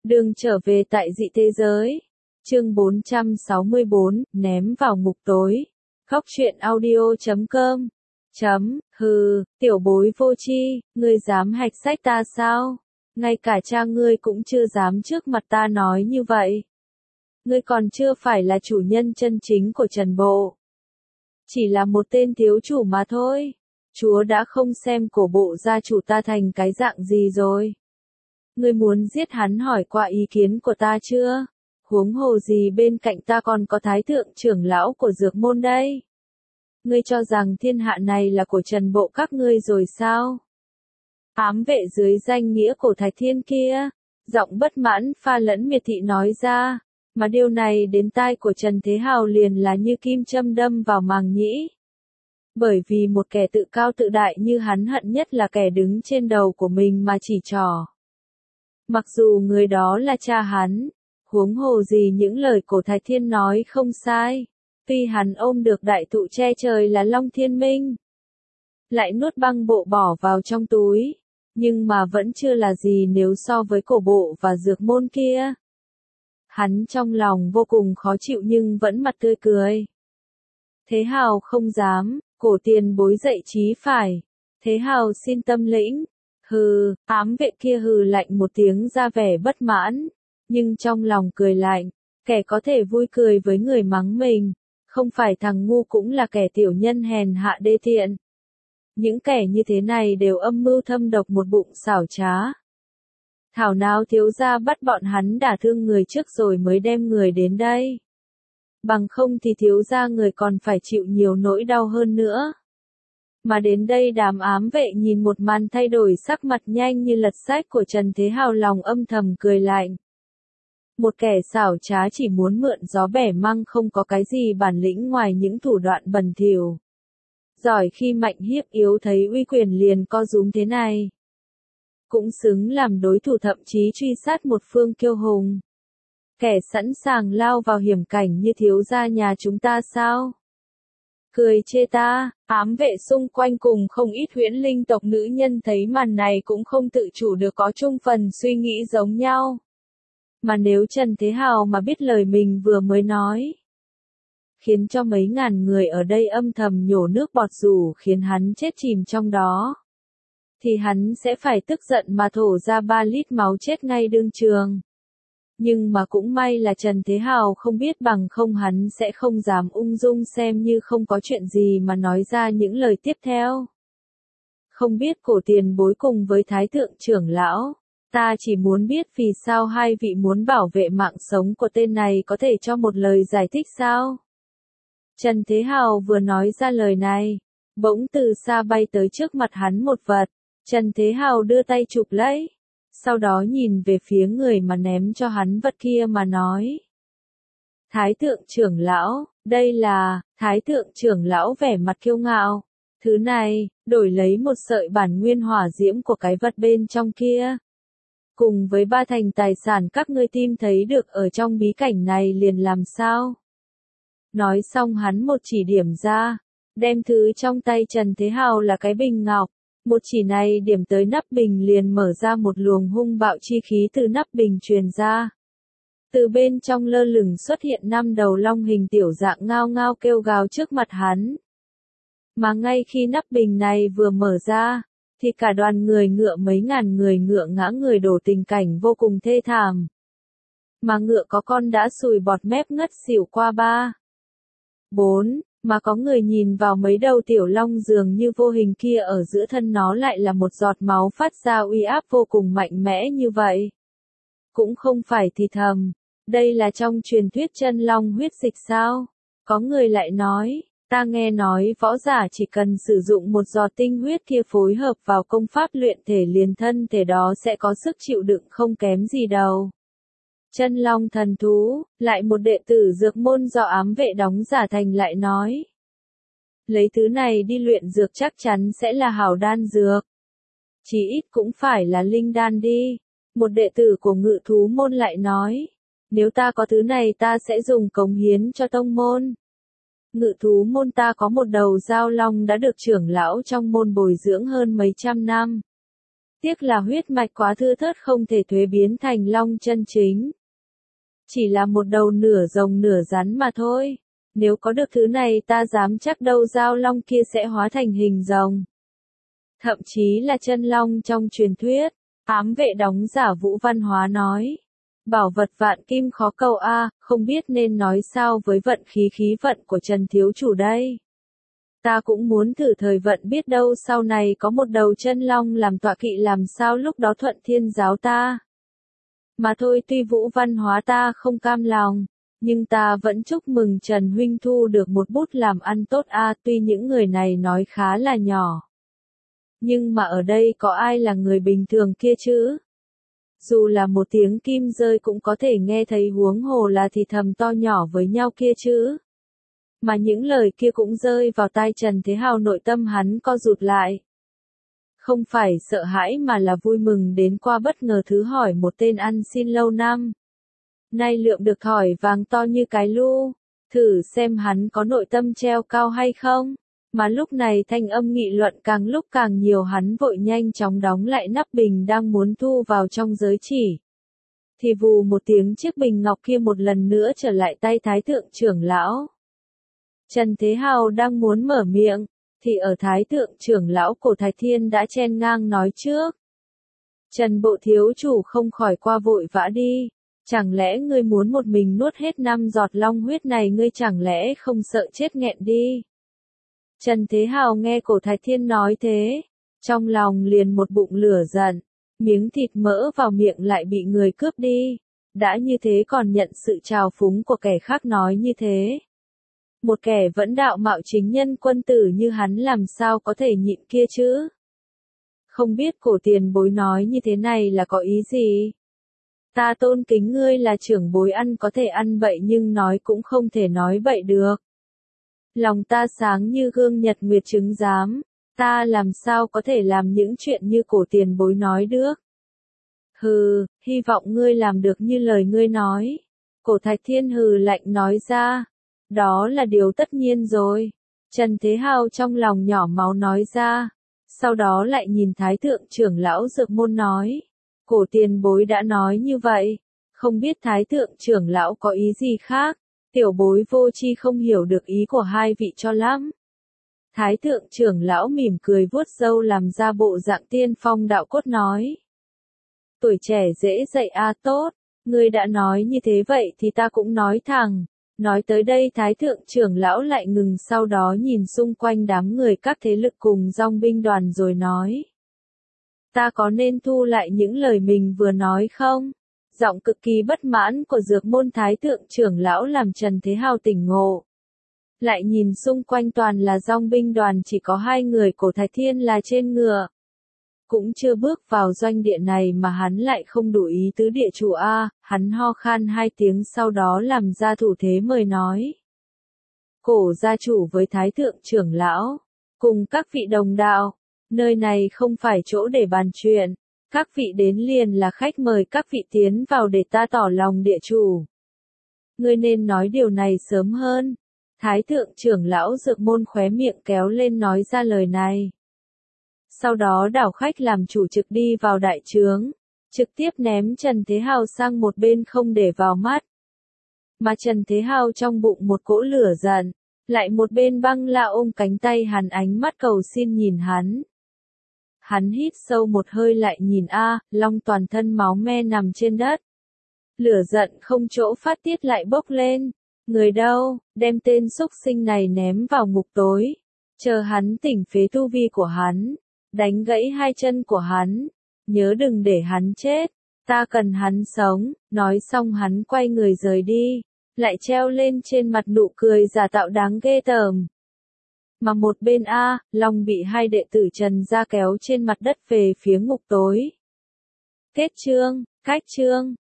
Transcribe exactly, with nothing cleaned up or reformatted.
Đường trở về tại dị thế giới. Chương bốn trăm sáu mươi bốn, ném vào ngục tối. Khóc chuyện audio chấm com. Chấm, hừ, tiểu bối vô tri, ngươi dám hạch sách ta sao? Ngay cả cha ngươi cũng chưa dám trước mặt ta nói như vậy. Ngươi còn chưa phải là chủ nhân chân chính của Trần Bộ. Chỉ là một tên thiếu chủ mà thôi. Chúa đã không xem cổ bộ gia chủ ta thành cái dạng gì rồi. Ngươi muốn giết hắn hỏi qua ý kiến của ta chưa? Huống hồ gì bên cạnh ta còn có thái thượng trưởng lão của dược môn đây. Ngươi cho rằng thiên hạ này là của Trần Bộ các ngươi rồi sao? Ám vệ dưới danh nghĩa cổ Thái Thiên kia, giọng bất mãn pha lẫn miệt thị nói ra, mà điều này đến tai của Trần Thế Hào liền là như kim châm đâm vào màng nhĩ. Bởi vì một kẻ tự cao tự đại như hắn hận nhất là kẻ đứng trên đầu của mình mà chỉ trỏ. Mặc dù người đó là cha hắn, huống hồ gì những lời cổ Thái Thiên nói không sai, tuy hắn ôm được đại thụ che trời là Long Thiên Minh, lại nuốt băng bộ bỏ vào trong túi, nhưng mà vẫn chưa là gì nếu so với cổ bộ và dược môn kia. Hắn trong lòng vô cùng khó chịu nhưng vẫn mặt tươi cười. Thế Hào không dám, cổ tiền bối dậy trí phải. Thế Hào xin tâm lĩnh. Hừ, ám vệ kia hừ lạnh một tiếng ra vẻ bất mãn, nhưng trong lòng cười lạnh, kẻ có thể vui cười với người mắng mình, không phải thằng ngu cũng là kẻ tiểu nhân hèn hạ đê tiện. Những kẻ như thế này đều âm mưu thâm độc một bụng xảo trá. Thảo nào thiếu gia bắt bọn hắn đả thương người trước rồi mới đem người đến đây. Bằng không thì thiếu gia người còn phải chịu nhiều nỗi đau hơn nữa. Mà đến đây đám ám vệ nhìn một màn thay đổi sắc mặt nhanh như lật sách của Trần Thế Hào lòng âm thầm cười lạnh. Một kẻ xảo trá chỉ muốn mượn gió bẻ măng không có cái gì bản lĩnh ngoài những thủ đoạn bẩn thỉu. Giỏi khi mạnh hiếp yếu thấy uy quyền liền co rúm thế này. Cũng xứng làm đối thủ thậm chí truy sát một phương kiêu hùng. Kẻ sẵn sàng lao vào hiểm cảnh như thiếu gia nhà chúng ta sao? Cười chê ta, ám vệ xung quanh cùng không ít huyễn linh tộc nữ nhân thấy màn này cũng không tự chủ được có chung phần suy nghĩ giống nhau. Mà nếu Trần Thế Hào mà biết lời mình vừa mới nói, khiến cho mấy ngàn người ở đây âm thầm nhổ nước bọt rủ khiến hắn chết chìm trong đó, thì hắn sẽ phải tức giận mà thổ ra ba lít máu chết ngay đương trường. Nhưng mà cũng may là Trần Thế Hào không biết, bằng không hắn sẽ không dám ung dung xem như không có chuyện gì mà nói ra những lời tiếp theo. Không biết cổ tiền bối cùng với thái thượng trưởng lão, ta chỉ muốn biết vì sao hai vị muốn bảo vệ mạng sống của tên này, có thể cho một lời giải thích sao? Trần Thế Hào vừa nói ra lời này, bỗng từ xa bay tới trước mặt hắn một vật. Trần Thế Hào đưa tay chụp lấy, sau đó nhìn về phía người mà ném cho hắn vật kia mà nói. Thái thượng trưởng lão, đây là, thái thượng trưởng lão vẻ mặt kiêu ngạo. Thứ này, đổi lấy một sợi bản nguyên hỏa diễm của cái vật bên trong kia. Cùng với ba thành tài sản các ngươi tìm thấy được ở trong bí cảnh này liền làm sao? Nói xong hắn một chỉ điểm ra, đem thứ trong tay Trần Thế Hào là cái bình ngọc. Một chỉ này điểm tới nắp bình liền mở ra một luồng hung bạo chi khí từ nắp bình truyền ra. Từ bên trong lơ lửng xuất hiện năm đầu long hình tiểu dạng ngao ngao kêu gào trước mặt hắn. Mà ngay khi nắp bình này vừa mở ra, thì cả đoàn người ngựa mấy ngàn người ngựa ngã người đổ, tình cảnh vô cùng thê thảm. Mà ngựa có con đã sùi bọt mép ngất xỉu qua ba. Bốn. Mà có người nhìn vào mấy đầu tiểu long dường như vô hình kia, ở giữa thân nó lại là một giọt máu phát ra uy áp vô cùng mạnh mẽ như vậy. Cũng không phải thì thầm, đây là trong truyền thuyết chân long huyết dịch sao? Có người lại nói, ta nghe nói võ giả chỉ cần sử dụng một giọt tinh huyết kia phối hợp vào công pháp luyện thể liền thân thể đó sẽ có sức chịu đựng không kém gì đâu. Chân long thần thú, lại một đệ tử dược môn do ám vệ đóng giả thành lại nói. Lấy thứ này đi luyện dược chắc chắn sẽ là hảo đan dược. Chỉ ít cũng phải là linh đan đi. Một đệ tử của ngự thú môn lại nói. Nếu ta có thứ này ta sẽ dùng cống hiến cho tông môn. Ngự thú môn ta có một đầu giao long đã được trưởng lão trong môn bồi dưỡng hơn mấy trăm năm. Tiếc là huyết mạch quá thưa thớt không thể thuế biến thành long chân chính. Chỉ là một đầu nửa rồng nửa rắn mà thôi. Nếu có được thứ này ta dám chắc đâu dao long kia sẽ hóa thành hình rồng. Thậm chí là chân long trong truyền thuyết. Ám vệ đóng giả Vũ Văn Hóa nói. Bảo vật vạn kim khó cầu a, không biết nên nói sao với vận khí khí vận của Trần thiếu chủ đây. Ta cũng muốn thử thời vận biết đâu sau này có một đầu chân long làm tọa kỵ làm sao lúc đó thuận thiên giáo ta. Mà thôi tuy Vũ Văn Hóa ta không cam lòng, nhưng ta vẫn chúc mừng Trần huynh thu được một bút làm ăn tốt a, tuy những người này nói khá là nhỏ. Nhưng mà ở đây có ai là người bình thường kia chứ? Dù là một tiếng kim rơi cũng có thể nghe thấy, huống hồ là thì thầm to nhỏ với nhau kia chứ. Mà những lời kia cũng rơi vào tai Trần Thế Hào, nội tâm hắn co rụt lại. Không phải sợ hãi mà là vui mừng đến qua bất ngờ thứ hỏi một tên ăn xin lâu năm. Nay lượm được thỏi vàng to như cái lu, thử xem hắn có nội tâm treo cao hay không. Mà lúc này thanh âm nghị luận càng lúc càng nhiều, hắn vội nhanh chóng đóng lại nắp bình đang muốn thu vào trong giới chỉ. Thì vù một tiếng chiếc bình ngọc kia một lần nữa trở lại tay Thái thượng trưởng lão. Trần Thế Hào đang muốn mở miệng, thì ở Thái thượng trưởng lão Cổ Thái Thiên đã chen ngang nói trước. Trần bộ thiếu chủ không khỏi qua vội vã đi, chẳng lẽ ngươi muốn một mình nuốt hết năm giọt long huyết này, ngươi chẳng lẽ không sợ chết nghẹn đi. Trần Thế Hào nghe Cổ Thái Thiên nói thế, trong lòng liền một bụng lửa giận, miếng thịt mỡ vào miệng lại bị người cướp đi, đã như thế còn nhận sự trào phúng của kẻ khác nói như thế. Một kẻ vẫn đạo mạo chính nhân quân tử như hắn làm sao có thể nhịn kia chứ? Không biết Cổ tiền bối nói như thế này là có ý gì? Ta tôn kính ngươi là trưởng bối, ăn có thể ăn bậy nhưng nói cũng không thể nói bậy được. Lòng ta sáng như gương nhật nguyệt chứng giám, ta làm sao có thể làm những chuyện như Cổ tiền bối nói được. Hừ, hy vọng ngươi làm được như lời ngươi nói. Cổ Thạch Thiên hừ lạnh nói ra. Đó là điều tất nhiên rồi. Trần Thế Hào trong lòng nhỏ máu nói ra. Sau đó lại nhìn Thái thượng trưởng lão Dược Môn nói. Cổ tiền bối đã nói như vậy. Không biết Thái thượng trưởng lão có ý gì khác. Tiểu bối vô tri không hiểu được ý của hai vị cho lắm. Thái thượng trưởng lão mỉm cười vuốt râu làm ra bộ dạng tiên phong đạo cốt nói. Tuổi trẻ dễ dạy a, tốt. Ngươi đã nói như thế vậy thì ta cũng nói thẳng. Nói tới đây Thái thượng trưởng lão lại ngừng, sau đó nhìn xung quanh đám người các thế lực cùng dòng binh đoàn rồi nói. Ta có nên thu lại những lời mình vừa nói không? Giọng cực kỳ bất mãn của Dược Môn Thái thượng trưởng lão làm Trần Thế Hào tỉnh ngộ. Lại nhìn xung quanh toàn là dòng binh đoàn, chỉ có hai người Cổ Thái Thiên là trên ngựa. Cũng chưa bước vào doanh địa này mà hắn lại không đủ ý tứ địa chủ a, hắn ho khan hai tiếng sau đó làm ra thủ thế mời nói. Cổ gia chủ với Thái thượng trưởng lão, cùng các vị đồng đạo, nơi này không phải chỗ để bàn chuyện, các vị đến liền là khách mời, các vị tiến vào để ta tỏ lòng địa chủ. Ngươi nên nói điều này sớm hơn. Thái thượng trưởng lão Dược Môn khóe miệng kéo lên nói ra lời này. Sau đó đảo khách làm chủ trực đi vào đại trướng, trực tiếp ném Trần Thế Hào sang một bên không để vào mắt. Mà Trần Thế Hào trong bụng một cỗ lửa giận, lại một bên băng la ôm cánh tay hắn, ánh mắt cầu xin nhìn hắn. Hắn hít sâu một hơi lại nhìn a, long toàn thân máu me nằm trên đất. Lửa giận không chỗ phát tiết lại bốc lên. Người đâu, đem tên xúc sinh này ném vào ngục tối. Chờ hắn tỉnh phế tu vi của hắn. Đánh gãy hai chân của hắn. Nhớ đừng để hắn chết. Ta cần hắn sống. Nói xong hắn quay người rời đi. Lại treo lên trên mặt nụ cười giả tạo đáng ghê tởm. Mà một bên A, Long bị hai đệ tử Trần gia kéo trên mặt đất về phía ngục tối. Kết chương, cách chương.